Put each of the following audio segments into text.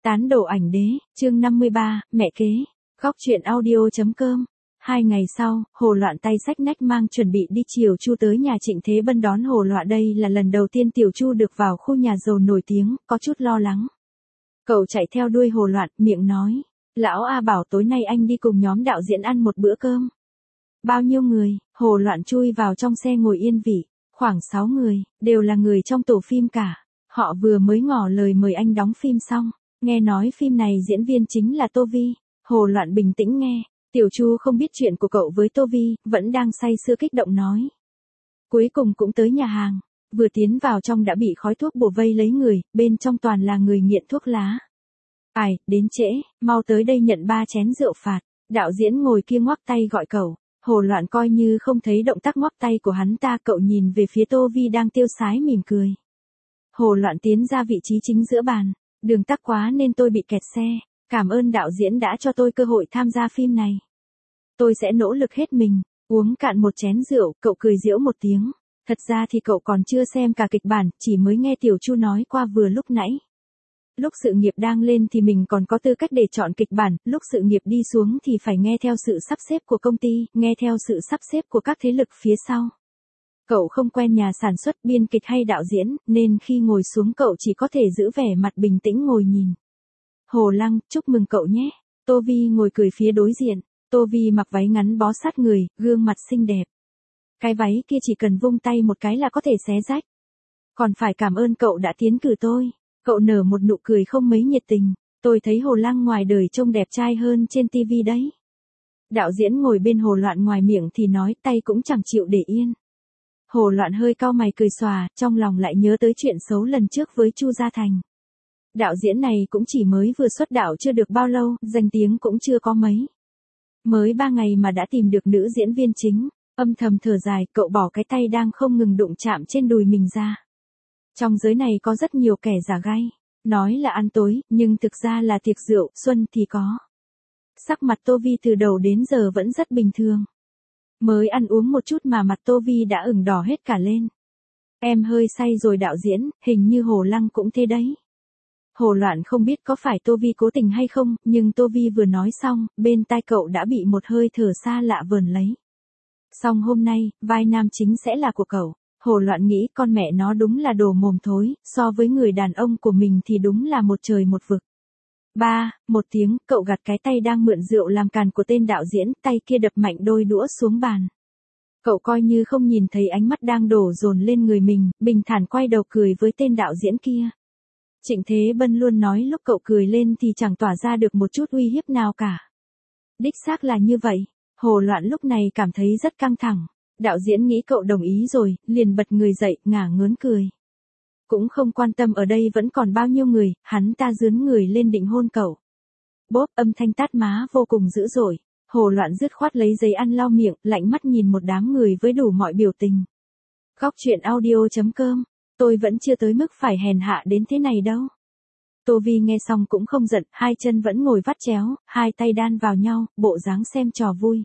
Tán đổ ảnh đế, chương 53, mẹ kế. Góc truyện audio.com. 2 ngày sau, Hồ Loạn tay xách nách mang chuẩn bị đi chiều Chu tới nhà Trịnh Thế Bân đón Hồ Loạn. Đây là lần đầu tiên Tiểu Chu được vào khu nhà giàu nổi tiếng, có chút lo lắng. Cậu chạy theo đuôi Hồ Loạn, miệng nói, lão A bảo tối nay anh đi cùng nhóm đạo diễn ăn một bữa cơm. Bao nhiêu người? Hồ Loạn chui vào trong xe ngồi yên vị, khoảng 6 người, đều là người trong tổ phim cả. Họ vừa mới ngỏ lời mời anh đóng phim xong. Nghe nói phim này diễn viên chính là Tô Vi. Hồ Loạn bình tĩnh nghe, Tiểu Chu không biết chuyện của cậu với Tô Vi, vẫn đang say sưa kích động nói. Cuối cùng cũng tới nhà hàng, vừa tiến vào trong đã bị khói thuốc bổ vây lấy người, bên trong toàn là người nghiện thuốc lá. Ai, đến trễ, mau tới đây nhận 3 chén rượu phạt. Đạo diễn ngồi kia ngoắc tay gọi cậu. Hồ Loạn coi như không thấy động tác ngoắc tay của hắn ta, cậu nhìn về phía Tô Vi đang tiêu sái mỉm cười. Hồ Loạn tiến ra vị trí chính giữa bàn. Đường tắc quá nên tôi bị kẹt xe, cảm ơn đạo diễn đã cho tôi cơ hội tham gia phim này. Tôi sẽ nỗ lực hết mình. Uống cạn một chén rượu, cậu cười giễu một tiếng. Thật ra thì cậu còn chưa xem cả kịch bản, chỉ mới nghe Tiểu Chu nói qua vừa lúc nãy. Lúc sự nghiệp đang lên thì mình còn có tư cách để chọn kịch bản, lúc sự nghiệp đi xuống thì phải nghe theo sự sắp xếp của công ty, nghe theo sự sắp xếp của các thế lực phía sau. Cậu không quen nhà sản xuất, biên kịch hay đạo diễn, nên khi ngồi xuống cậu chỉ có thể giữ vẻ mặt bình tĩnh ngồi nhìn. Hồ Lăng, chúc mừng cậu nhé. Tô Vi ngồi cười phía đối diện. Tô Vi mặc váy ngắn bó sát người, gương mặt xinh đẹp. Cái váy kia chỉ cần vung tay một cái là có thể xé rách. Còn phải cảm ơn cậu đã tiến cử tôi. Cậu nở một nụ cười không mấy nhiệt tình. Tôi thấy Hồ Lăng ngoài đời trông đẹp trai hơn trên tivi đấy. Đạo diễn ngồi bên Hồ Loạn ngoài miệng thì nói, tay cũng chẳng chịu để yên. Hồ Loạn hơi cau mày cười xòa, trong lòng lại nhớ tới chuyện xấu lần trước với Chu Gia Thành. Đạo diễn này cũng chỉ mới vừa xuất đạo chưa được bao lâu, danh tiếng cũng chưa có mấy. Mới 3 ngày mà đã tìm được nữ diễn viên chính, âm thầm thở dài, cậu bỏ cái tay đang không ngừng đụng chạm trên đùi mình ra. Trong giới này có rất nhiều kẻ giả gai, nói là ăn tối, nhưng thực ra là tiệc rượu, xuân thì có. Sắc mặt Tô Vi từ đầu đến giờ vẫn rất bình thường. Mới ăn uống một chút mà mặt Tô Vi đã ửng đỏ hết cả lên. Em hơi say rồi đạo diễn, hình như Hồ Lăng cũng thế đấy. Hồ Loạn không biết có phải Tô Vi cố tình hay không, nhưng Tô Vi vừa nói xong, bên tai cậu đã bị một hơi thở xa lạ vờn lấy. Xong hôm nay, vai nam chính sẽ là của cậu. Hồ Loạn nghĩ con mẹ nó đúng là đồ mồm thối, so với người đàn ông của mình thì đúng là một trời một vực. Một tiếng, cậu gạt cái tay đang mượn rượu làm càn của tên đạo diễn, tay kia đập mạnh đôi đũa xuống bàn. Cậu coi như không nhìn thấy ánh mắt đang đổ dồn lên người mình, bình thản quay đầu cười với tên đạo diễn kia. Trịnh Thế Bân luôn nói lúc cậu cười lên thì chẳng tỏa ra được một chút uy hiếp nào cả. Đích xác là như vậy. Hồ Loạn lúc này cảm thấy rất căng thẳng. Đạo diễn nghĩ cậu đồng ý rồi, liền bật người dậy, ngả ngớn cười. Cũng không quan tâm ở đây vẫn còn bao nhiêu người, hắn ta dướn người lên định hôn cậu. Bốp, âm thanh tát má vô cùng dữ dội. Hồ Loạn dứt khoát lấy giấy ăn lau miệng, lạnh mắt nhìn một đám người với đủ mọi biểu tình. Góc truyện audio.com. Tôi vẫn chưa tới mức phải hèn hạ đến thế này đâu. Tô Vi nghe xong cũng không giận, hai chân vẫn ngồi vắt chéo, hai tay đan vào nhau, bộ dáng xem trò vui.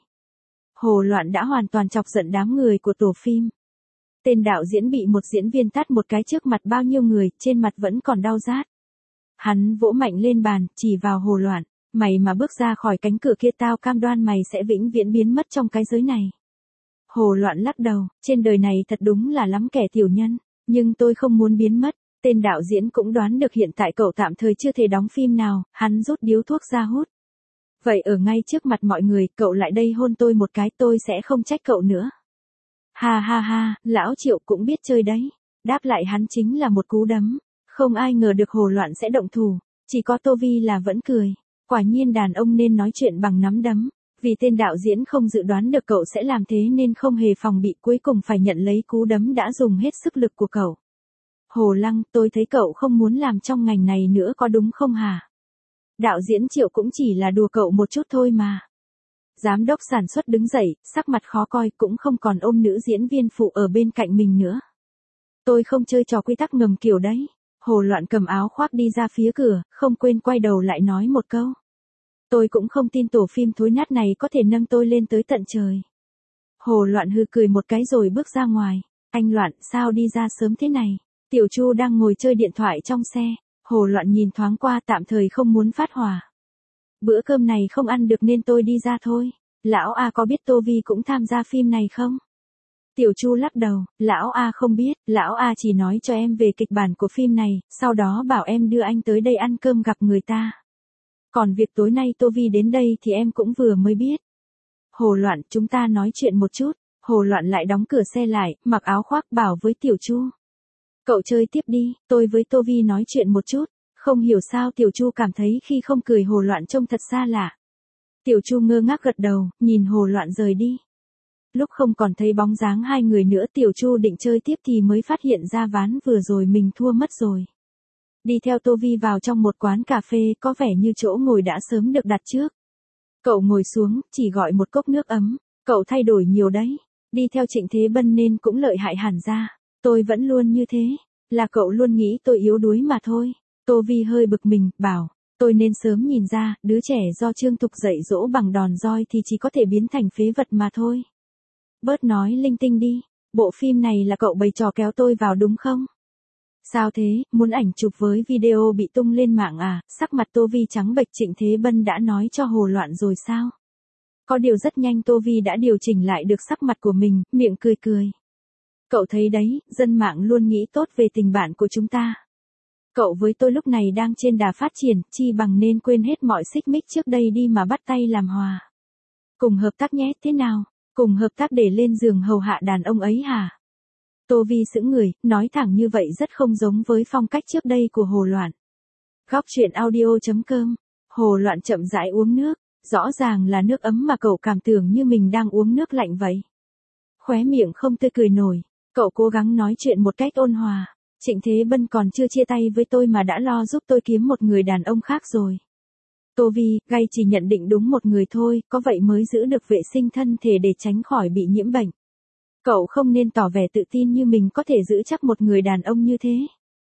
Hồ Loạn đã hoàn toàn chọc giận đám người của tổ phim. Tên đạo diễn bị một diễn viên tát một cái trước mặt bao nhiêu người, trên mặt vẫn còn đau rát. Hắn vỗ mạnh lên bàn, chỉ vào Hồ Loạn, mày mà bước ra khỏi cánh cửa kia tao cam đoan mày sẽ vĩnh viễn biến mất trong cái giới này. Hồ Loạn lắc đầu, trên đời này thật đúng là lắm kẻ tiểu nhân, nhưng tôi không muốn biến mất. Tên đạo diễn cũng đoán được hiện tại cậu tạm thời chưa thể đóng phim nào, hắn rút điếu thuốc ra hút. Vậy ở ngay trước mặt mọi người, cậu lại đây hôn tôi một cái, tôi sẽ không trách cậu nữa. Ha ha ha, lão Triệu cũng biết chơi đấy. Đáp lại hắn chính là một cú đấm. Không ai ngờ được Hồ Loạn sẽ động thủ. Chỉ có Tô Vi là vẫn cười. Quả nhiên đàn ông nên nói chuyện bằng nắm đấm. Vì tên đạo diễn không dự đoán được cậu sẽ làm thế nên không hề phòng bị, cuối cùng phải nhận lấy cú đấm đã dùng hết sức lực của cậu. Hồ Lăng, tôi thấy cậu không muốn làm trong ngành này nữa có đúng không hả? Đạo diễn Triệu cũng chỉ là đùa cậu một chút thôi mà. Giám đốc sản xuất đứng dậy, sắc mặt khó coi, cũng không còn ôm nữ diễn viên phụ ở bên cạnh mình nữa. Tôi không chơi trò quy tắc ngầm kiểu đấy. Hồ Loạn cầm áo khoác đi ra phía cửa, không quên quay đầu lại nói một câu. Tôi cũng không tin tổ phim thối nát này có thể nâng tôi lên tới tận trời. Hồ Loạn hừ cười một cái rồi bước ra ngoài. Anh Loạn, sao đi ra sớm thế này? Tiểu Chu đang ngồi chơi điện thoại trong xe. Hồ Loạn nhìn thoáng qua, tạm thời không muốn phát hỏa. Bữa cơm này không ăn được nên tôi đi ra thôi. Lão A có biết Tô Vi cũng tham gia phim này không? Tiểu Chu lắc đầu, lão A không biết, lão A chỉ nói cho em về kịch bản của phim này, sau đó bảo em đưa anh tới đây ăn cơm gặp người ta. Còn việc tối nay Tô Vi đến đây thì em cũng vừa mới biết. Hồ Loạn, chúng ta nói chuyện một chút. Hồ Loạn lại đóng cửa xe lại, mặc áo khoác bảo với Tiểu Chu. Cậu chơi tiếp đi, tôi với Tô Vi nói chuyện một chút. Không hiểu sao Tiểu Chu cảm thấy khi không cười Hồ Loạn trông thật xa lạ. Tiểu Chu ngơ ngác gật đầu, nhìn Hồ Loạn rời đi. Lúc không còn thấy bóng dáng hai người nữa, Tiểu Chu định chơi tiếp thì mới phát hiện ra ván vừa rồi mình thua mất rồi. Đi theo Tô Vi vào trong một quán cà phê, có vẻ như chỗ ngồi đã sớm được đặt trước. Cậu ngồi xuống, chỉ gọi một cốc nước ấm. Cậu thay đổi nhiều đấy. Đi theo Trịnh Thế Bân nên cũng lợi hại hẳn ra. Tôi vẫn luôn như thế. Là cậu luôn nghĩ tôi yếu đuối mà thôi. Tô Vi hơi bực mình, bảo. Tôi nên sớm nhìn ra, đứa trẻ do Trương Thục dạy dỗ bằng đòn roi thì chỉ có thể biến thành phế vật mà thôi. Bớt nói linh tinh đi. Bộ phim này là cậu bày trò kéo tôi vào đúng không? Sao thế, muốn ảnh chụp với video bị tung lên mạng à? Sắc mặt Tô Vi trắng bệch. Trịnh Thế Bân đã nói cho Hồ Loạn rồi sao? Có điều rất nhanh Tô Vi đã điều chỉnh lại được sắc mặt của mình, miệng cười cười. Cậu thấy đấy, dân mạng luôn nghĩ tốt về tình bạn của chúng ta. Cậu với tôi lúc này đang trên đà phát triển, chi bằng nên quên hết mọi xích mích trước đây đi mà bắt tay làm hòa. Cùng hợp tác nhé, thế nào? Cùng hợp tác để lên giường hầu hạ đàn ông ấy hả? Tô Vi sững người, nói thẳng như vậy rất không giống với phong cách trước đây của Hồ Loạn. Góc truyện audio.com. Hồ Loạn chậm rãi uống nước, rõ ràng là nước ấm mà cậu cảm tưởng như mình đang uống nước lạnh vậy. Khóe miệng không tươi cười nổi, cậu cố gắng nói chuyện một cách ôn hòa. Trịnh Thế Bân còn chưa chia tay với tôi mà đã lo giúp tôi kiếm một người đàn ông khác rồi. Tô Vi, gay chỉ nhận định đúng một người thôi, có vậy mới giữ được vệ sinh thân thể để tránh khỏi bị nhiễm bệnh. Cậu không nên tỏ vẻ tự tin như mình có thể giữ chắc một người đàn ông như thế.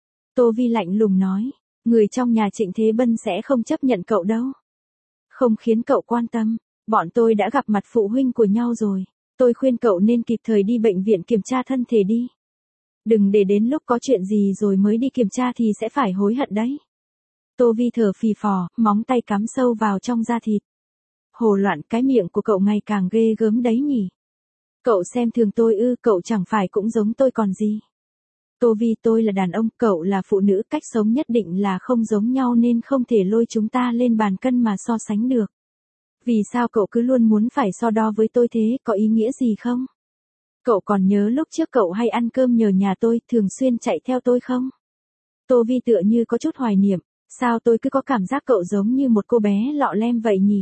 Tô Vi lạnh lùng nói, người trong nhà Trịnh Thế Bân sẽ không chấp nhận cậu đâu. Không khiến cậu quan tâm, bọn tôi đã gặp mặt phụ huynh của nhau rồi. Tôi khuyên cậu nên kịp thời đi bệnh viện kiểm tra thân thể đi. Đừng để đến lúc có chuyện gì rồi mới đi kiểm tra thì sẽ phải hối hận đấy. Tô Vi thở phì phò, móng tay cắm sâu vào trong da thịt. Hồ Loạn, cái miệng của cậu ngày càng ghê gớm đấy nhỉ. Cậu xem thường tôi ư? Cậu chẳng phải cũng giống tôi còn gì. Tô Vi, tôi là đàn ông, cậu là phụ nữ, cách sống nhất định là không giống nhau nên không thể lôi chúng ta lên bàn cân mà so sánh được. Vì sao cậu cứ luôn muốn phải so đo với tôi thế, có ý nghĩa gì không? Cậu còn nhớ lúc trước cậu hay ăn cơm nhờ nhà tôi, thường xuyên chạy theo tôi không? Tô Vi tựa như có chút hoài niệm, sao tôi cứ có cảm giác cậu giống như một cô bé lọ lem vậy nhỉ?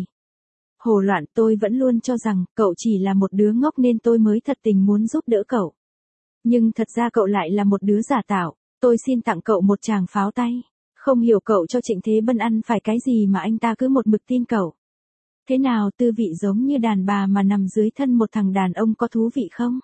Hồ Loạn, tôi vẫn luôn cho rằng cậu chỉ là một đứa ngốc nên tôi mới thật tình muốn giúp đỡ cậu. Nhưng thật ra cậu lại là một đứa giả tạo, tôi xin tặng cậu một tràng pháo tay. Không hiểu cậu cho Trịnh Thế Bân ăn phải cái gì mà anh ta cứ một mực tin cậu. Thế nào, tư vị giống như đàn bà mà nằm dưới thân một thằng đàn ông có thú vị không?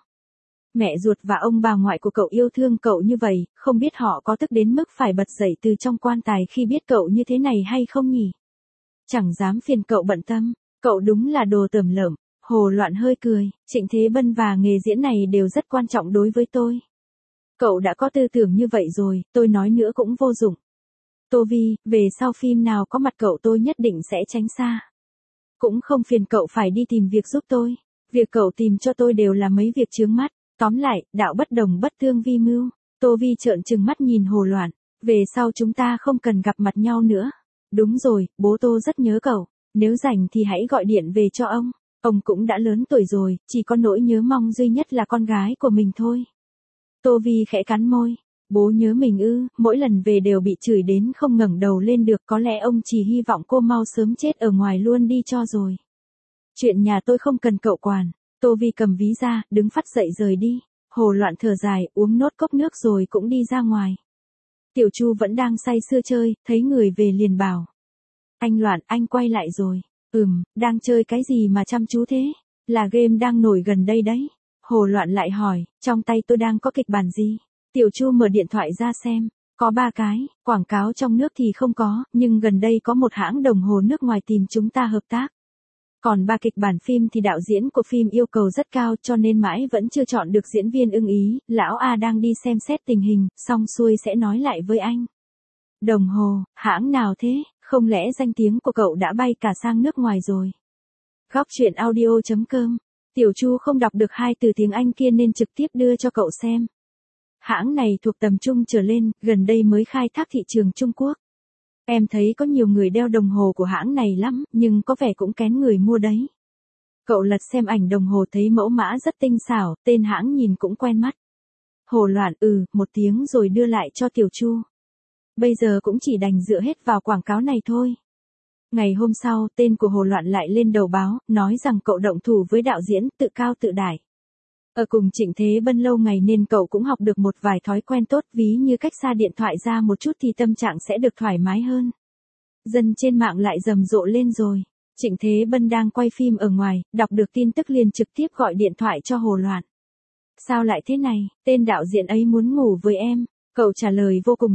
Mẹ ruột và ông bà ngoại của cậu yêu thương cậu như vậy, không biết họ có tức đến mức phải bật dậy từ trong quan tài khi biết cậu như thế này hay không nhỉ? Chẳng dám phiền cậu bận tâm, cậu đúng là đồ tởm lợm. Hồ Loạn hơi cười, Trịnh Thế Bân và nghề diễn này đều rất quan trọng đối với tôi. Cậu đã có tư tưởng như vậy rồi, tôi nói nữa cũng vô dụng. Tô Vi, về sau phim nào có mặt cậu tôi nhất định sẽ tránh xa. Cũng không phiền cậu phải đi tìm việc giúp tôi. Việc cậu tìm cho tôi đều là mấy việc chướng mắt. Tóm lại, đạo bất đồng bất tương vi mưu. Tô Vi trợn trừng mắt nhìn Hồ Loạn. Về sau chúng ta không cần gặp mặt nhau nữa. Đúng rồi, bố Tô rất nhớ cậu. Nếu rảnh thì hãy gọi điện về cho ông. Ông cũng đã lớn tuổi rồi, chỉ có nỗi nhớ mong duy nhất là con gái của mình thôi. Tô Vi khẽ cắn môi. Bố nhớ mình ư? Mỗi lần về đều bị chửi đến không ngẩng đầu lên được, có lẽ ông chỉ hy vọng cô mau sớm chết ở ngoài luôn đi cho rồi. Chuyện nhà tôi không cần cậu quản. Tô Vi cầm ví ra, đứng phắt dậy rời đi. Hồ Loạn thở dài, uống nốt cốc nước rồi cũng đi ra ngoài. Tiểu Chu vẫn đang say sưa chơi, thấy người về liền bảo. Anh Loạn, anh quay lại rồi. Đang chơi cái gì mà chăm chú thế? Là game đang nổi gần đây đấy. Hồ Loạn lại hỏi, trong tay tôi đang có kịch bản gì? Tiểu Chu mở điện thoại ra xem, có 3 cái, quảng cáo trong nước thì không có, nhưng gần đây có một hãng đồng hồ nước ngoài tìm chúng ta hợp tác. Còn 3 kịch bản phim thì đạo diễn của phim yêu cầu rất cao cho nên mãi vẫn chưa chọn được diễn viên ưng ý, lão A đang đi xem xét tình hình, xong xuôi sẽ nói lại với anh. Đồng hồ, hãng nào thế, không lẽ danh tiếng của cậu đã bay cả sang nước ngoài rồi? Góc truyện audio.com. Tiểu Chu không đọc được hai từ tiếng Anh kia nên trực tiếp đưa cho cậu xem. Hãng này thuộc tầm trung trở lên, gần đây mới khai thác thị trường Trung Quốc. Em thấy có nhiều người đeo đồng hồ của hãng này lắm, nhưng có vẻ cũng kén người mua đấy. Cậu lật xem ảnh đồng hồ thấy mẫu mã rất tinh xảo, tên hãng nhìn cũng quen mắt. Hồ Loạn một tiếng rồi đưa lại cho Tiểu Chu. Bây giờ cũng chỉ đành dựa hết vào quảng cáo này thôi. Ngày hôm sau, tên của Hồ Loạn lại lên đầu báo, nói rằng cậu động thủ với đạo diễn, tự cao tự đại. Ở cùng Trịnh Thế Bân lâu ngày nên cậu cũng học được một vài thói quen tốt, ví như cách xa điện thoại ra một chút thì tâm trạng sẽ được thoải mái hơn. Dân trên mạng lại rầm rộ lên rồi. Trịnh Thế Bân đang quay phim ở ngoài, đọc được tin tức liền trực tiếp gọi điện thoại cho Hồ Loạn. Sao lại thế này, tên đạo diễn ấy muốn ngủ với em. Cậu trả lời vô cùng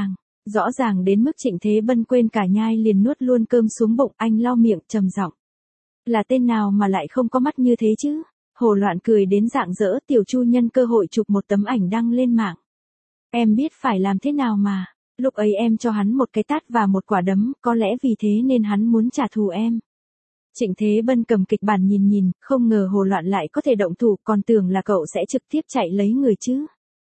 rõ ràng đến mức Trịnh Thế Bân quên cả nhai liền nuốt luôn cơm xuống bụng, anh lau miệng trầm giọng. Là tên nào mà lại không có mắt như thế chứ? Hồ Loạn cười đến rạng rỡ, Tiểu Chu nhân cơ hội chụp một tấm ảnh đăng lên mạng. Em biết phải làm thế nào mà, lúc ấy em cho hắn một cái tát và một quả đấm, có lẽ vì thế nên hắn muốn trả thù em. Trịnh Thế Bân cầm kịch bản nhìn, không ngờ Hồ Loạn lại có thể động thủ, còn tưởng là cậu sẽ trực tiếp chạy lấy người chứ.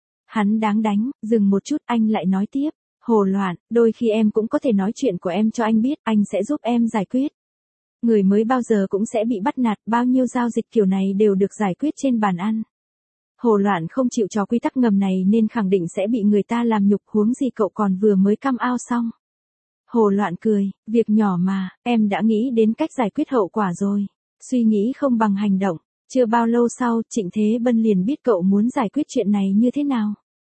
Hắn đáng đánh, dừng một chút anh lại nói tiếp. Hồ Loạn, đôi khi em cũng có thể nói chuyện của em cho anh biết, anh sẽ giúp em giải quyết. Người mới bao giờ cũng sẽ bị bắt nạt, bao nhiêu giao dịch kiểu này đều được giải quyết trên bàn ăn. Hồ Loạn không chịu trò quy tắc ngầm này nên khẳng định sẽ bị người ta làm nhục, huống gì cậu còn vừa mới come out xong. Hồ Loạn cười, việc nhỏ mà, em đã nghĩ đến cách giải quyết hậu quả rồi. Suy nghĩ không bằng hành động. Chưa bao lâu sau, Trịnh Thế Bân liền biết cậu muốn giải quyết chuyện này như thế nào.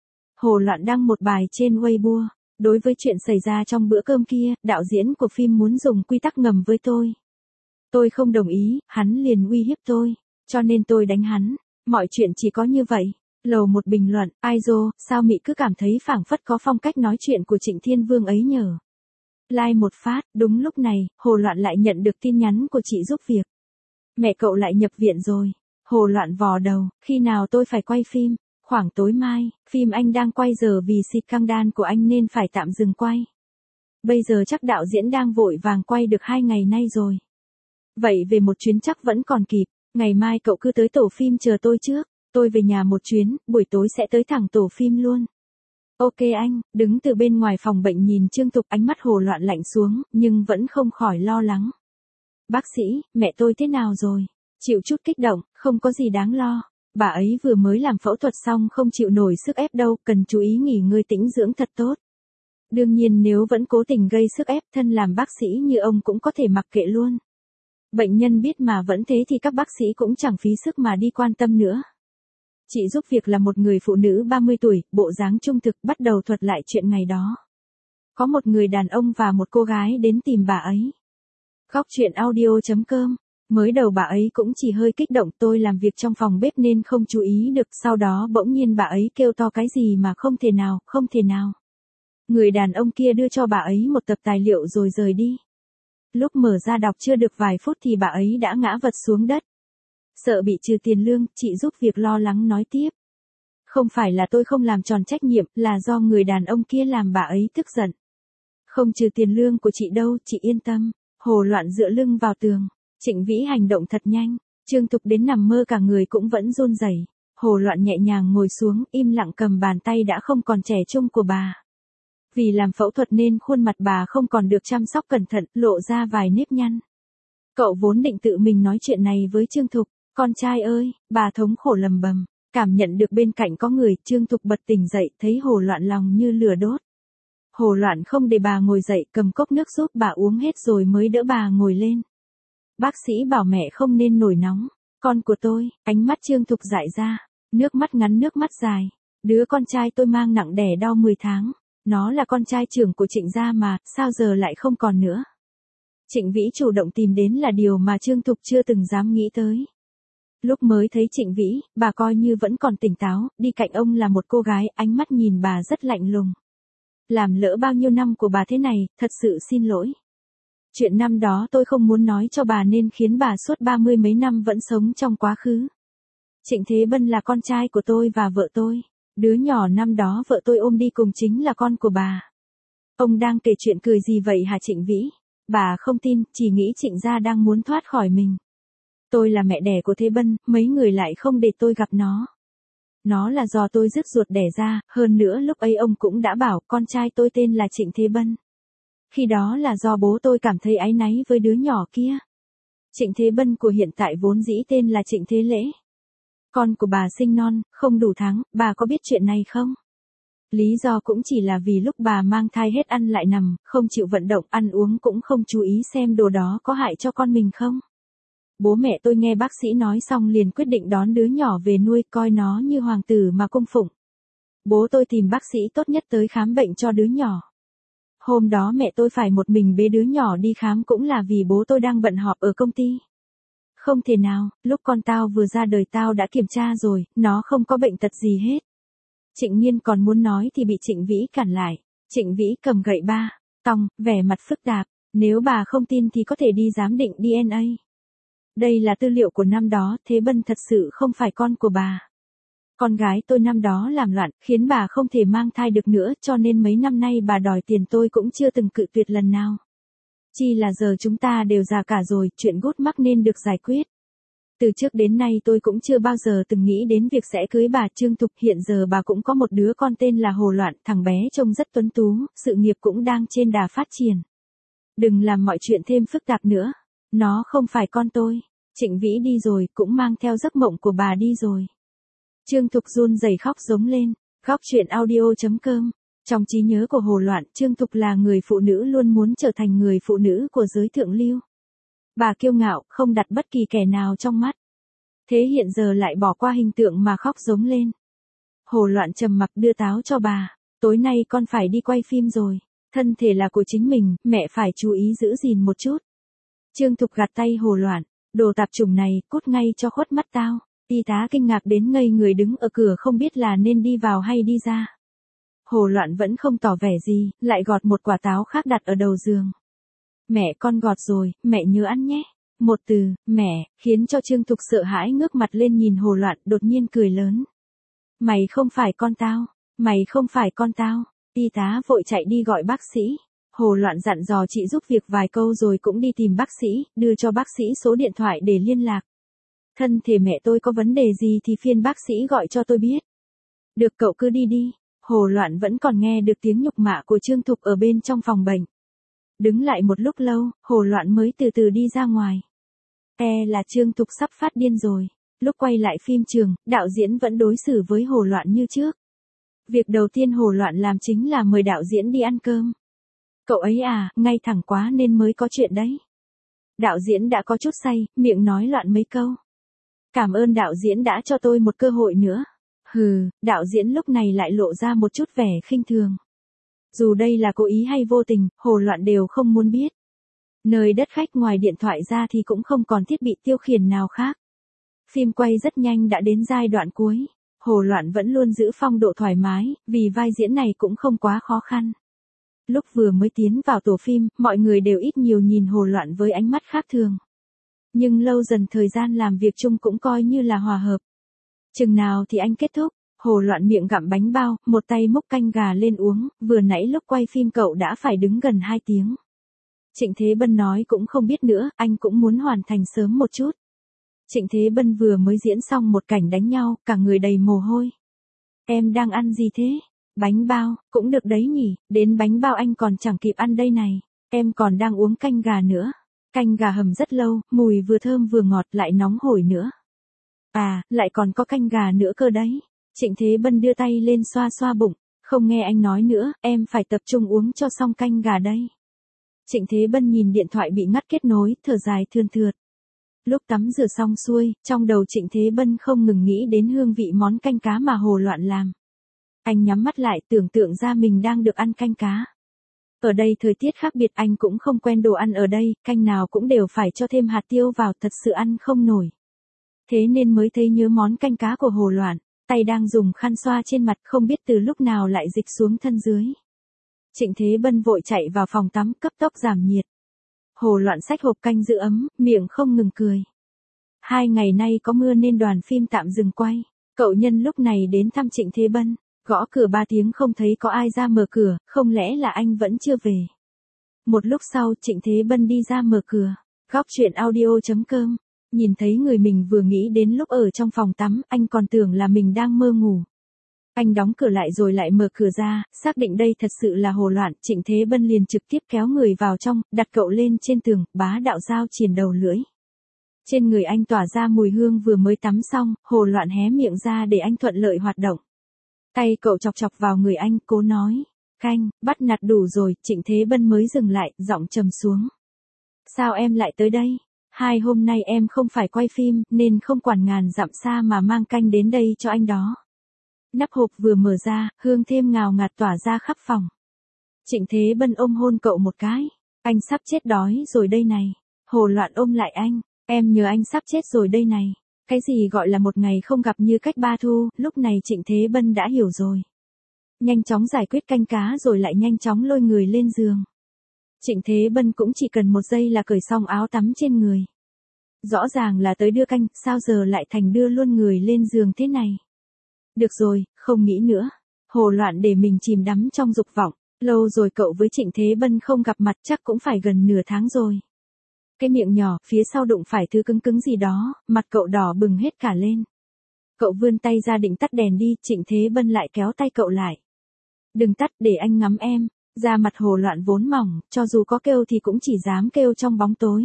Hồ Loạn đăng một bài trên Weibo. Đối với chuyện xảy ra trong bữa cơm kia, đạo diễn của phim muốn dùng quy tắc ngầm với tôi. Tôi không đồng ý, hắn liền uy hiếp tôi. Cho nên tôi đánh hắn. Mọi chuyện chỉ có như vậy. Lầu một bình luận, ai dô, sao Mị cứ cảm thấy phảng phất có phong cách nói chuyện của Trịnh Thiên Vương ấy nhờ. Like một phát, đúng lúc này, Hồ Loạn lại nhận được tin nhắn của chị giúp việc. Mẹ cậu lại nhập viện rồi. Hồ Loạn vò đầu, khi nào tôi phải quay phim? Khoảng tối mai, phim anh đang quay giờ vì scandal của anh nên phải tạm dừng quay. Bây giờ chắc đạo diễn đang vội vàng quay được 2 ngày nay rồi. Vậy về một chuyến chắc vẫn còn kịp, ngày mai cậu cứ tới tổ phim chờ tôi trước, tôi về nhà một chuyến, buổi tối sẽ tới thẳng tổ phim luôn. Ok anh, đứng từ bên ngoài phòng bệnh nhìn Trương Thục, ánh mắt Hồ Loạn lạnh xuống, nhưng vẫn không khỏi lo lắng. Bác sĩ, mẹ tôi thế nào rồi? Chịu chút kích động, không có gì đáng lo. Bà ấy vừa mới làm phẫu thuật xong không chịu nổi sức ép đâu, cần chú ý nghỉ ngơi tĩnh dưỡng thật tốt. Đương nhiên nếu vẫn cố tình gây sức ép, thân làm bác sĩ như ông cũng có thể mặc kệ luôn. Bệnh nhân biết mà vẫn thế thì các bác sĩ cũng chẳng phí sức mà đi quan tâm nữa. Chị giúp việc là một người phụ nữ 30 tuổi, bộ dáng trung thực, bắt đầu thuật lại chuyện ngày đó. Có một người đàn ông và một cô gái đến tìm bà ấy. Góc truyện audio.com. Mới đầu bà ấy cũng chỉ hơi kích động, tôi làm việc trong phòng bếp nên không chú ý được, sau đó bỗng nhiên bà ấy kêu to cái gì mà không thể nào. Người đàn ông kia đưa cho bà ấy một tập tài liệu rồi rời đi. Lúc mở ra đọc chưa được vài phút thì bà ấy đã ngã vật xuống đất. Sợ bị trừ tiền lương, chị giúp việc lo lắng nói tiếp. Không phải là tôi không làm tròn trách nhiệm, là do người đàn ông kia làm bà ấy tức giận. Không trừ tiền lương của chị đâu, chị yên tâm. Hồ Loạn dựa lưng vào tường. Trịnh Vĩ hành động thật nhanh. Trương Thục đến nằm mơ cả người cũng vẫn run rẩy. Hồ Loạn nhẹ nhàng ngồi xuống, im lặng cầm bàn tay đã không còn trẻ trung của bà. Vì làm phẫu thuật nên khuôn mặt bà không còn được chăm sóc cẩn thận, lộ ra vài nếp nhăn. Cậu vốn định tự mình nói chuyện này với Trương Thục. Con trai ơi, bà thống khổ lầm bầm. Cảm nhận được bên cạnh có người, Trương Thục bật tỉnh dậy, thấy Hồ Loạn lòng như lửa đốt. Hồ Loạn không để bà ngồi dậy, cầm cốc nước giúp bà uống hết rồi mới đỡ bà ngồi lên. Bác sĩ bảo mẹ không nên nổi nóng. Con của tôi, ánh mắt Trương Thục dại ra. Nước mắt ngắn nước mắt dài. Đứa con trai tôi mang nặng đẻ đau 10 tháng. Nó là con trai trưởng của Trịnh gia mà, sao giờ lại không còn nữa. Trịnh Vĩ chủ động tìm đến là điều mà Trương Thục chưa từng dám nghĩ tới. Lúc mới thấy Trịnh Vĩ, bà coi như vẫn còn tỉnh táo, đi cạnh ông là một cô gái, ánh mắt nhìn bà rất lạnh lùng. Làm lỡ bao nhiêu năm của bà thế này, thật sự xin lỗi. Chuyện năm đó tôi không muốn nói cho bà nên khiến bà suốt 30 mấy năm vẫn sống trong quá khứ. Trịnh Thế Bân là con trai của tôi và vợ tôi. Đứa nhỏ năm đó vợ tôi ôm đi cùng chính là con của bà. Ông đang kể chuyện cười gì vậy hả Trịnh Vĩ? Bà không tin, chỉ nghĩ Trịnh gia đang muốn thoát khỏi mình. Tôi là mẹ đẻ của Thế Bân, mấy người lại không để tôi gặp nó. Nó là do tôi rứt ruột đẻ ra, hơn nữa lúc ấy ông cũng đã bảo con trai tôi tên là Trịnh Thế Bân. Khi đó là do bố tôi cảm thấy áy náy với đứa nhỏ kia. Trịnh Thế Bân của hiện tại vốn dĩ tên là Trịnh Thế Lễ. Con của bà sinh non, không đủ tháng, bà có biết chuyện này không? Lý do cũng chỉ là vì lúc bà mang thai hết ăn lại nằm, không chịu vận động, ăn uống cũng không chú ý xem đồ đó có hại cho con mình không. Bố mẹ tôi nghe bác sĩ nói xong liền quyết định đón đứa nhỏ về nuôi, coi nó như hoàng tử mà cung phụng. Bố tôi tìm bác sĩ tốt nhất tới khám bệnh cho đứa nhỏ. Hôm đó mẹ tôi phải một mình bế đứa nhỏ đi khám cũng là vì bố tôi đang bận họp ở công ty. Không thể nào, lúc con tao vừa ra đời tao đã kiểm tra rồi, nó không có bệnh tật gì hết. Trịnh Nhiên còn muốn nói thì bị Trịnh Vĩ cản lại. Trịnh Vĩ cầm gậy ba, tong, vẻ mặt phức tạp. Nếu bà không tin thì có thể đi giám định DNA. Đây là tư liệu của năm đó, Thế Bân thật sự không phải con của bà. Con gái tôi năm đó làm loạn, khiến bà không thể mang thai được nữa, cho nên mấy năm nay bà đòi tiền tôi cũng chưa từng cự tuyệt lần nào. Chỉ là giờ chúng ta đều già cả rồi, chuyện gút mắc nên được giải quyết. Từ trước đến nay tôi cũng chưa bao giờ từng nghĩ đến việc sẽ cưới bà Trương Thục, hiện giờ bà cũng có một đứa con tên là Hồ Loạn, thằng bé trông rất tuấn tú, sự nghiệp cũng đang trên đà phát triển. Đừng làm mọi chuyện thêm phức tạp nữa, nó không phải con tôi. Trịnh Vĩ đi rồi, cũng mang theo giấc mộng của bà đi rồi. Trương Thục run rẩy khóc giống lên. Góc truyện audio.com. Trong trí nhớ của Hồ Loạn, Trương Thục là người phụ nữ luôn muốn trở thành người phụ nữ của giới thượng lưu. Bà kiêu ngạo, không đặt bất kỳ kẻ nào trong mắt. Thế hiện giờ lại bỏ qua hình tượng mà khóc giống lên. Hồ Loạn trầm mặc đưa táo cho bà. Tối nay con phải đi quay phim rồi. Thân thể là của chính mình, mẹ phải chú ý giữ gìn một chút. Trương Thục gạt tay Hồ Loạn. Đồ tạp chủng này, cút ngay cho khuất mắt tao. Y tá kinh ngạc đến ngây người đứng ở cửa không biết là nên đi vào hay đi ra. Hồ Loạn vẫn không tỏ vẻ gì, lại gọt một quả táo khác đặt ở đầu giường. Mẹ con gọt rồi, mẹ nhớ ăn nhé. Một từ, mẹ, khiến cho Trương Thục sợ hãi ngước mặt lên nhìn Hồ Loạn, đột nhiên cười lớn. Mày không phải con tao, mày không phải con tao. Y tá vội chạy đi gọi bác sĩ. Hồ Loạn dặn dò chị giúp việc vài câu rồi cũng đi tìm bác sĩ, đưa cho bác sĩ số điện thoại để liên lạc. Thân thể mẹ tôi có vấn đề gì thì phiền bác sĩ gọi cho tôi biết. Được, cậu cứ đi đi. Hồ Loạn vẫn còn nghe được tiếng nhục mạ của Trương Thục ở bên trong phòng bệnh. Đứng lại một lúc lâu, Hồ Loạn mới từ từ đi ra ngoài. Là Trương Thục sắp phát điên rồi. Lúc quay lại phim trường, đạo diễn vẫn đối xử với Hồ Loạn như trước. Việc đầu tiên Hồ Loạn làm chính là mời đạo diễn đi ăn cơm. Cậu ấy à, ngay thẳng quá nên mới có chuyện đấy. Đạo diễn đã có chút say, miệng nói loạn mấy câu. Cảm ơn đạo diễn đã cho tôi một cơ hội nữa. Hừ, đạo diễn lúc này lại lộ ra một chút vẻ khinh thường. Dù đây là cố ý hay vô tình, Hồ Loạn đều không muốn biết. Nơi đất khách ngoài điện thoại ra thì cũng không còn thiết bị tiêu khiển nào khác. Phim quay rất nhanh đã đến giai đoạn cuối. Hồ Loạn vẫn luôn giữ phong độ thoải mái, vì vai diễn này cũng không quá khó khăn. Lúc vừa mới tiến vào tổ phim, mọi người đều ít nhiều nhìn Hồ Loạn với ánh mắt khác thường. Nhưng lâu dần thời gian làm việc chung cũng coi như là hòa hợp. Chừng nào thì anh kết thúc, Hồ Loạn miệng gặm bánh bao, một tay múc canh gà lên uống, vừa nãy lúc quay phim cậu đã phải đứng gần 2 tiếng. Trịnh Thế Bân nói cũng không biết nữa, anh cũng muốn hoàn thành sớm một chút. Trịnh Thế Bân vừa mới diễn xong một cảnh đánh nhau, cả người đầy mồ hôi. Em đang ăn gì thế? Bánh bao, cũng được đấy nhỉ, đến bánh bao anh còn chẳng kịp ăn đây này, em còn đang uống canh gà nữa. Canh gà hầm rất lâu, mùi vừa thơm vừa ngọt lại nóng hổi nữa. À, lại còn có canh gà nữa cơ đấy. Trịnh Thế Bân đưa tay lên xoa xoa bụng, không nghe anh nói nữa, em phải tập trung uống cho xong canh gà đây. Trịnh Thế Bân nhìn điện thoại bị ngắt kết nối, thở dài thườn thượt. Lúc tắm rửa xong xuôi, trong đầu Trịnh Thế Bân không ngừng nghĩ đến hương vị món canh cá mà Hồ Loạn làm. Anh nhắm mắt lại tưởng tượng ra mình đang được ăn canh cá. Ở đây thời tiết khác biệt, anh cũng không quen đồ ăn ở đây, canh nào cũng đều phải cho thêm hạt tiêu vào, thật sự ăn không nổi. Thế nên mới thấy nhớ món canh cá của Hồ Loạn, tay đang dùng khăn xoa trên mặt không biết từ lúc nào lại dịch xuống thân dưới. Trịnh Thế Bân vội chạy vào phòng tắm cấp tốc giảm nhiệt. Hồ Loạn xách hộp canh giữ ấm, miệng không ngừng cười. 2 ngày nay có mưa nên đoàn phim tạm dừng quay. Cậu nhân lúc này đến thăm Trịnh Thế Bân. Gõ cửa 3 tiếng không thấy có ai ra mở cửa, không lẽ là anh vẫn chưa về. Một lúc sau Trịnh Thế Bân đi ra mở cửa. Góc chuyện audio.com. Nhìn thấy người mình vừa nghĩ đến lúc ở trong phòng tắm, anh còn tưởng là mình đang mơ ngủ. Anh đóng cửa lại rồi lại mở cửa ra, xác định đây thật sự là Hồ Loạn, Trịnh Thế Bân liền trực tiếp kéo người vào trong, đặt cậu lên trên tường, bá đạo dao chìền đầu lưỡi. Trên người anh tỏa ra mùi hương vừa mới tắm xong, Hồ Loạn hé miệng ra để anh thuận lợi hoạt động. Tay cậu chọc chọc vào người anh, cố nói. Canh, bắt nạt đủ rồi, Trịnh Thế Bân mới dừng lại, giọng trầm xuống. Sao em lại tới đây? 2 hôm nay em không phải quay phim, nên không quản ngàn dặm xa mà mang canh đến đây cho anh đó. Nắp hộp vừa mở ra, hương thêm ngào ngạt tỏa ra khắp phòng. Trịnh Thế Bân ôm hôn cậu một cái. Anh sắp chết đói rồi đây này. Hồ Loạn ôm lại anh. Em nhớ anh sắp chết rồi đây này. Cái gì gọi là một ngày không gặp như cách 3 thu, lúc này Trịnh Thế Bân đã hiểu rồi. Nhanh chóng giải quyết canh cá rồi lại nhanh chóng lôi người lên giường. Trịnh Thế Bân cũng chỉ cần 1 giây là cởi xong áo tắm trên người. Rõ ràng là tới đưa canh, sao giờ lại thành đưa luôn người lên giường thế này. Được rồi, không nghĩ nữa. Hồ Loạn để mình chìm đắm trong dục vọng. Lâu rồi cậu với Trịnh Thế Bân không gặp mặt, chắc cũng phải gần nửa tháng rồi. Cái miệng nhỏ, phía sau đụng phải thứ cứng cứng gì đó, mặt cậu đỏ bừng hết cả lên. Cậu vươn tay ra định tắt đèn đi, Trịnh Thế Bân lại kéo tay cậu lại. Đừng tắt, để anh ngắm em. Da mặt Hồ Loạn vốn mỏng, cho dù có kêu thì cũng chỉ dám kêu trong bóng tối.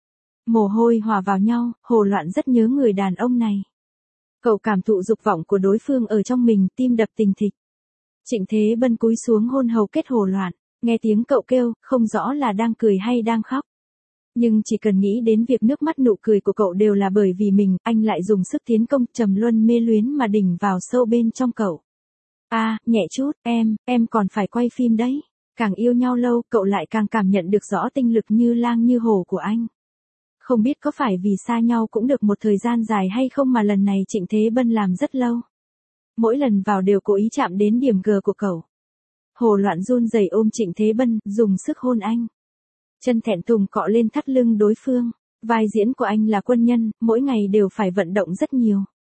Mồ hôi hòa vào nhau, Hồ Loạn rất nhớ người đàn ông này. Cậu cảm thụ dục vọng của đối phương ở trong mình, tim đập thình thịch. Trịnh Thế Bân cúi xuống hôn hầu kết Hồ Loạn, nghe tiếng cậu kêu, không rõ là đang cười hay đang khóc. Nhưng chỉ cần nghĩ đến việc nước mắt nụ cười của cậu đều là bởi vì mình, anh lại dùng sức tiến công, trầm luân mê luyến mà đỉnh vào sâu bên trong cậu. Nhẹ chút, em còn phải quay phim đấy. Càng yêu nhau lâu, cậu lại càng cảm nhận được rõ tinh lực như lang như hổ của anh. Không biết có phải vì xa nhau cũng được một thời gian dài hay không mà lần này Trịnh Thế Bân làm rất lâu. Mỗi lần vào đều cố ý chạm đến điểm G của cậu. Hồ Loạn run rẩy ôm Trịnh Thế Bân, dùng sức hôn anh. Chân thẹn thùng cọ lên thắt lưng đối phương. Vai diễn của anh là quân nhân, mỗi ngày đều phải vận động rất nhiều.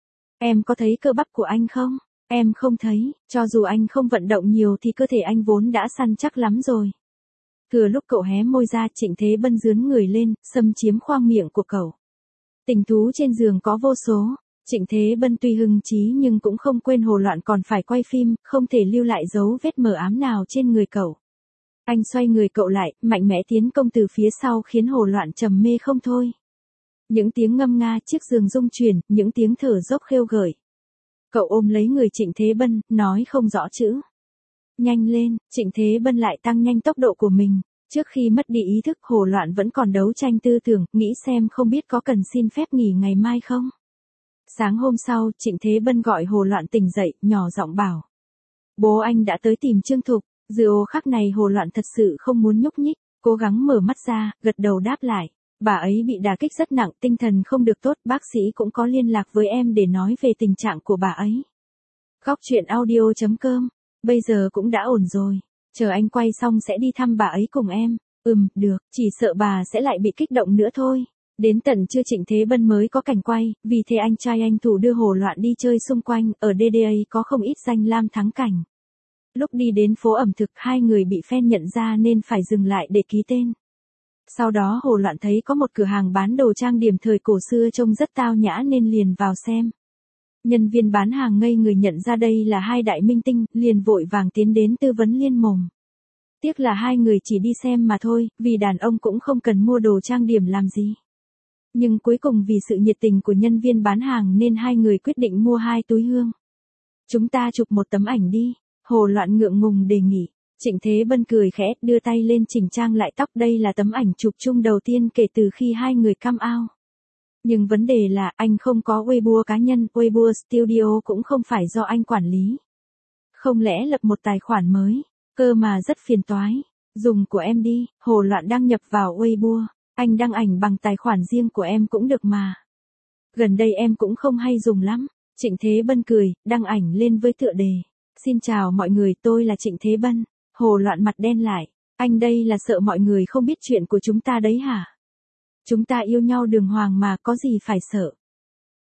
Em có thấy cơ bắp của anh không? Em không thấy, cho dù anh không vận động nhiều thì cơ thể anh vốn đã săn chắc lắm rồi. Thừa lúc cậu hé môi ra, Trịnh Thế Bân dướn người lên, xâm chiếm khoang miệng của cậu. Tình thú trên giường có vô số. Trịnh Thế Bân tuy hưng trí nhưng cũng không quên Hồ Loạn còn phải quay phim, không thể lưu lại dấu vết mờ ám nào trên người cậu. Anh xoay người cậu lại, mạnh mẽ tiến công từ phía sau khiến Hồ Loạn trầm mê không thôi. Những tiếng ngâm nga chiếc giường rung chuyển, những tiếng thở dốc khêu gợi. Cậu ôm lấy người Trịnh Thế Bân, nói không rõ chữ. Nhanh lên, Trịnh Thế Bân lại tăng nhanh tốc độ của mình. Trước khi mất đi ý thức, Hồ Loạn vẫn còn đấu tranh tư tưởng, nghĩ xem không biết có cần xin phép nghỉ ngày mai không. Sáng hôm sau, Trịnh Thế Bân gọi Hồ Loạn tỉnh dậy, nhỏ giọng bảo. Bố anh đã tới tìm Trương Thục. Dựa khắc này Hồ Loạn thật sự không muốn nhúc nhích, cố gắng mở mắt ra, gật đầu đáp lại. Bà ấy bị đả kích rất nặng, tinh thần không được tốt, bác sĩ cũng có liên lạc với em để nói về tình trạng của bà ấy. Góc chuyện audio.com. Bây giờ cũng đã ổn rồi, chờ anh quay xong sẽ đi thăm bà ấy cùng em. Được, chỉ sợ bà sẽ lại bị kích động nữa thôi. Đến tận trưa Trịnh Thế Bân mới có cảnh quay, vì thế anh trai anh Thủ đưa Hồ Loạn đi chơi xung quanh, ở DDA có không ít danh lam thắng cảnh. Lúc đi đến phố ẩm thực, 2 người bị fan nhận ra nên phải dừng lại để ký tên. Sau đó Hồ Loạn thấy có một cửa hàng bán đồ trang điểm thời cổ xưa trông rất tao nhã nên liền vào xem. Nhân viên bán hàng ngây người nhận ra đây là 2 đại minh tinh, liền vội vàng tiến đến tư vấn liên mồm. Tiếc là 2 người chỉ đi xem mà thôi, vì đàn ông cũng không cần mua đồ trang điểm làm gì. Nhưng cuối cùng vì sự nhiệt tình của nhân viên bán hàng nên 2 người quyết định mua 2 túi hương. Chúng ta chụp một tấm ảnh đi, Hồ Loạn ngượng ngùng đề nghị. Trịnh Thế Bân cười khẽ, đưa tay lên chỉnh trang lại tóc, đây là tấm ảnh chụp chung đầu tiên kể từ khi 2 người come out. Nhưng vấn đề là anh không có Weibo cá nhân, Weibo Studio cũng không phải do anh quản lý. Không lẽ lập một tài khoản mới, cơ mà rất phiền toái. Dùng của em đi, Hồ Loạn đăng nhập vào Weibo, anh đăng ảnh bằng tài khoản riêng của em cũng được mà. Gần đây em cũng không hay dùng lắm. Trịnh Thế Bân cười, đăng ảnh lên với tựa đề. Xin chào mọi người, tôi là Trịnh Thế Bân. Hồ Loạn mặt đen lại, anh đây là sợ mọi người không biết chuyện của chúng ta đấy hả? Chúng ta yêu nhau đường hoàng mà, có gì phải sợ.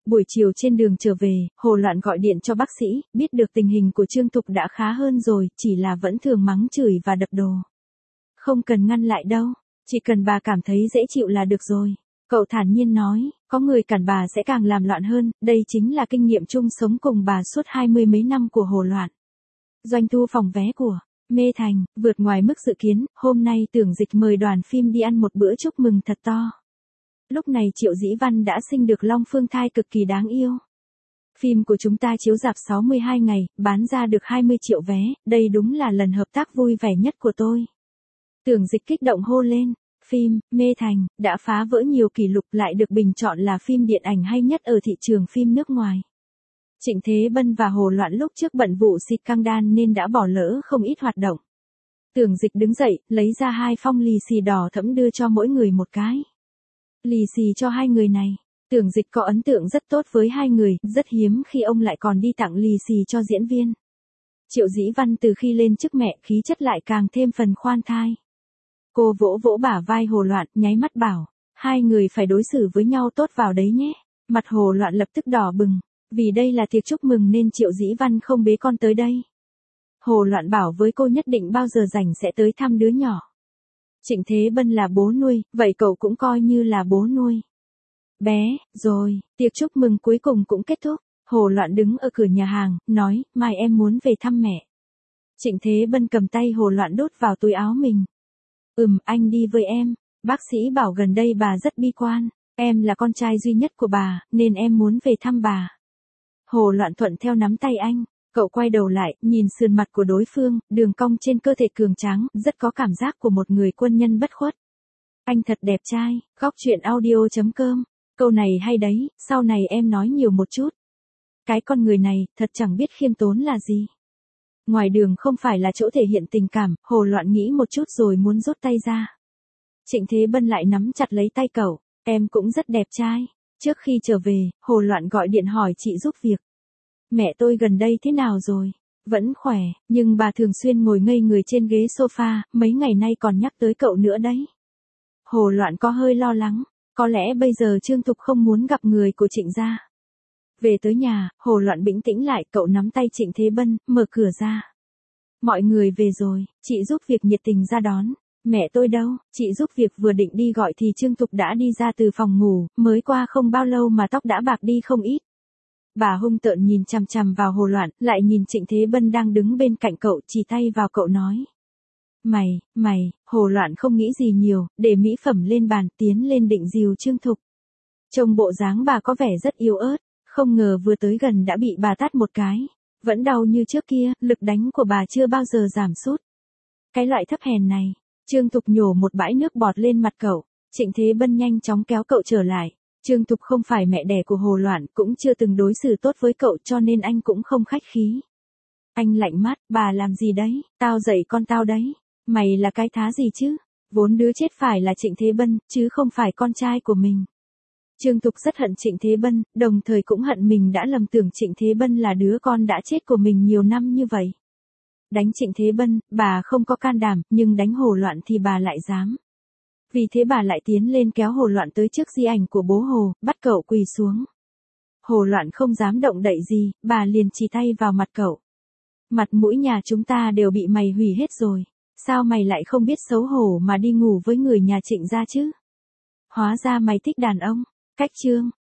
Buổi chiều trên đường trở về, Hồ Loạn gọi điện cho bác sĩ, biết được tình hình của Trương Thục đã khá hơn rồi, chỉ là vẫn thường mắng chửi và đập đồ. Không cần ngăn lại đâu, chỉ cần bà cảm thấy dễ chịu là được rồi. Cậu thản nhiên nói, có người cản bà sẽ càng làm loạn hơn, đây chính là kinh nghiệm chung sống cùng bà suốt 20 mấy năm của Hồ Loạn. Doanh thu phòng vé của Mê Thành vượt ngoài mức dự kiến, hôm nay Tưởng Dịch mời đoàn phim đi ăn một bữa chúc mừng thật to. Lúc này Triệu Dĩ Văn đã sinh được Long Phương thai cực kỳ đáng yêu. Phim của chúng ta chiếu rạp 62 ngày, bán ra được 20 triệu vé, đây đúng là lần hợp tác vui vẻ nhất của tôi. Tưởng Dịch kích động hô lên, phim Mê Thành đã phá vỡ nhiều kỷ lục, lại được bình chọn là phim điện ảnh hay nhất ở thị trường phim nước ngoài. Trịnh Thế Bân và Hồ Loạn lúc trước bận vụ xịt căng đan nên đã bỏ lỡ không ít hoạt động. Tưởng Dịch đứng dậy, lấy ra 2 phong lì xì đỏ thẫm đưa cho mỗi người một cái. Lì xì cho 2 người này. Tưởng Dịch có ấn tượng rất tốt với 2 người, rất hiếm khi ông lại còn đi tặng lì xì cho diễn viên. Triệu Dĩ Văn từ khi lên chức mẹ, khí chất lại càng thêm phần khoan thai. Cô vỗ vỗ bả vai Hồ Loạn, nháy mắt bảo, 2 người phải đối xử với nhau tốt vào đấy nhé. Mặt Hồ Loạn lập tức đỏ bừng, vì đây là tiệc chúc mừng nên Triệu Dĩ Văn không bế con tới đây. Hồ Loạn bảo với cô nhất định bao giờ rảnh sẽ tới thăm đứa nhỏ. Trịnh Thế Bân là bố nuôi, vậy cậu cũng coi như là bố nuôi. Bé, rồi, tiệc chúc mừng cuối cùng cũng kết thúc. Hồ Loạn đứng ở cửa nhà hàng, nói, mai em muốn về thăm mẹ. Trịnh Thế Bân cầm tay Hồ Loạn đút vào túi áo mình. Anh đi với em. Bác sĩ bảo gần đây bà rất bi quan. Em là con trai duy nhất của bà, nên em muốn về thăm bà. Hồ Loạn thuận theo nắm tay anh. Cậu quay đầu lại, nhìn sườn mặt của đối phương, đường cong trên cơ thể cường tráng, rất có cảm giác của một người quân nhân bất khuất. Anh thật đẹp trai. Góc truyện audio.com. Câu này hay đấy, sau này em nói nhiều một chút. Cái con người này, thật chẳng biết khiêm tốn là gì. Ngoài đường không phải là chỗ thể hiện tình cảm, Hồ Loạn nghĩ một chút rồi muốn rút tay ra. Trịnh Thế Bân lại nắm chặt lấy tay cậu, em cũng rất đẹp trai. Trước khi trở về, Hồ Loạn gọi điện hỏi chị giúp việc. Mẹ tôi gần đây thế nào rồi? Vẫn khỏe, nhưng bà thường xuyên ngồi ngây người trên ghế sofa, mấy ngày nay còn nhắc tới cậu nữa đấy. Hồ Loạn có hơi lo lắng, có lẽ bây giờ Trương Thục không muốn gặp người của Trịnh gia. Về tới nhà, Hồ Loạn bình tĩnh lại, cậu nắm tay Trịnh Thế Bân, mở cửa ra. Mọi người về rồi, chị giúp việc nhiệt tình ra đón. Mẹ tôi đâu? Chị giúp việc vừa định đi gọi thì Trương Thục đã đi ra từ phòng ngủ, mới qua không bao lâu mà tóc đã bạc đi không ít. Bà hung tợn nhìn chằm chằm vào Hồ Loạn, lại nhìn Trịnh Thế Bân đang đứng bên cạnh cậu, chỉ tay vào cậu nói. Mày, Hồ Loạn không nghĩ gì nhiều, để mỹ phẩm lên bàn, tiến lên định dìu Trương Thục. Trông bộ dáng bà có vẻ rất yếu ớt, không ngờ vừa tới gần đã bị bà tát một cái. Vẫn đau như trước kia, lực đánh của bà chưa bao giờ giảm sút. Cái loại thấp hèn này. Trương Thục nhổ một bãi nước bọt lên mặt cậu. Trịnh Thế Bân nhanh chóng kéo cậu trở lại. Trương Thục không phải mẹ đẻ của Hồ Loạn, cũng chưa từng đối xử tốt với cậu cho nên anh cũng không khách khí. Anh lạnh mắt, bà làm gì đấy? Tao dạy con tao đấy. Mày là cái thá gì chứ? Vốn đứa chết phải là Trịnh Thế Bân, chứ không phải con trai của mình. Trương Thục rất hận Trịnh Thế Bân, đồng thời cũng hận mình đã lầm tưởng Trịnh Thế Bân là đứa con đã chết của mình nhiều năm như vậy. Đánh Trịnh Thế Bân, bà không có can đảm, nhưng đánh Hồ Loạn thì bà lại dám. Vì thế bà lại tiến lên kéo Hồ Loạn tới trước di ảnh của bố Hồ, bắt cậu quỳ xuống. Hồ Loạn không dám động đậy gì, bà liền chỉ tay vào mặt cậu. Mặt mũi nhà chúng ta đều bị mày hủy hết rồi. Sao mày lại không biết xấu hổ mà đi ngủ với người nhà Trịnh gia chứ? Hóa ra mày thích đàn ông. Cách chương.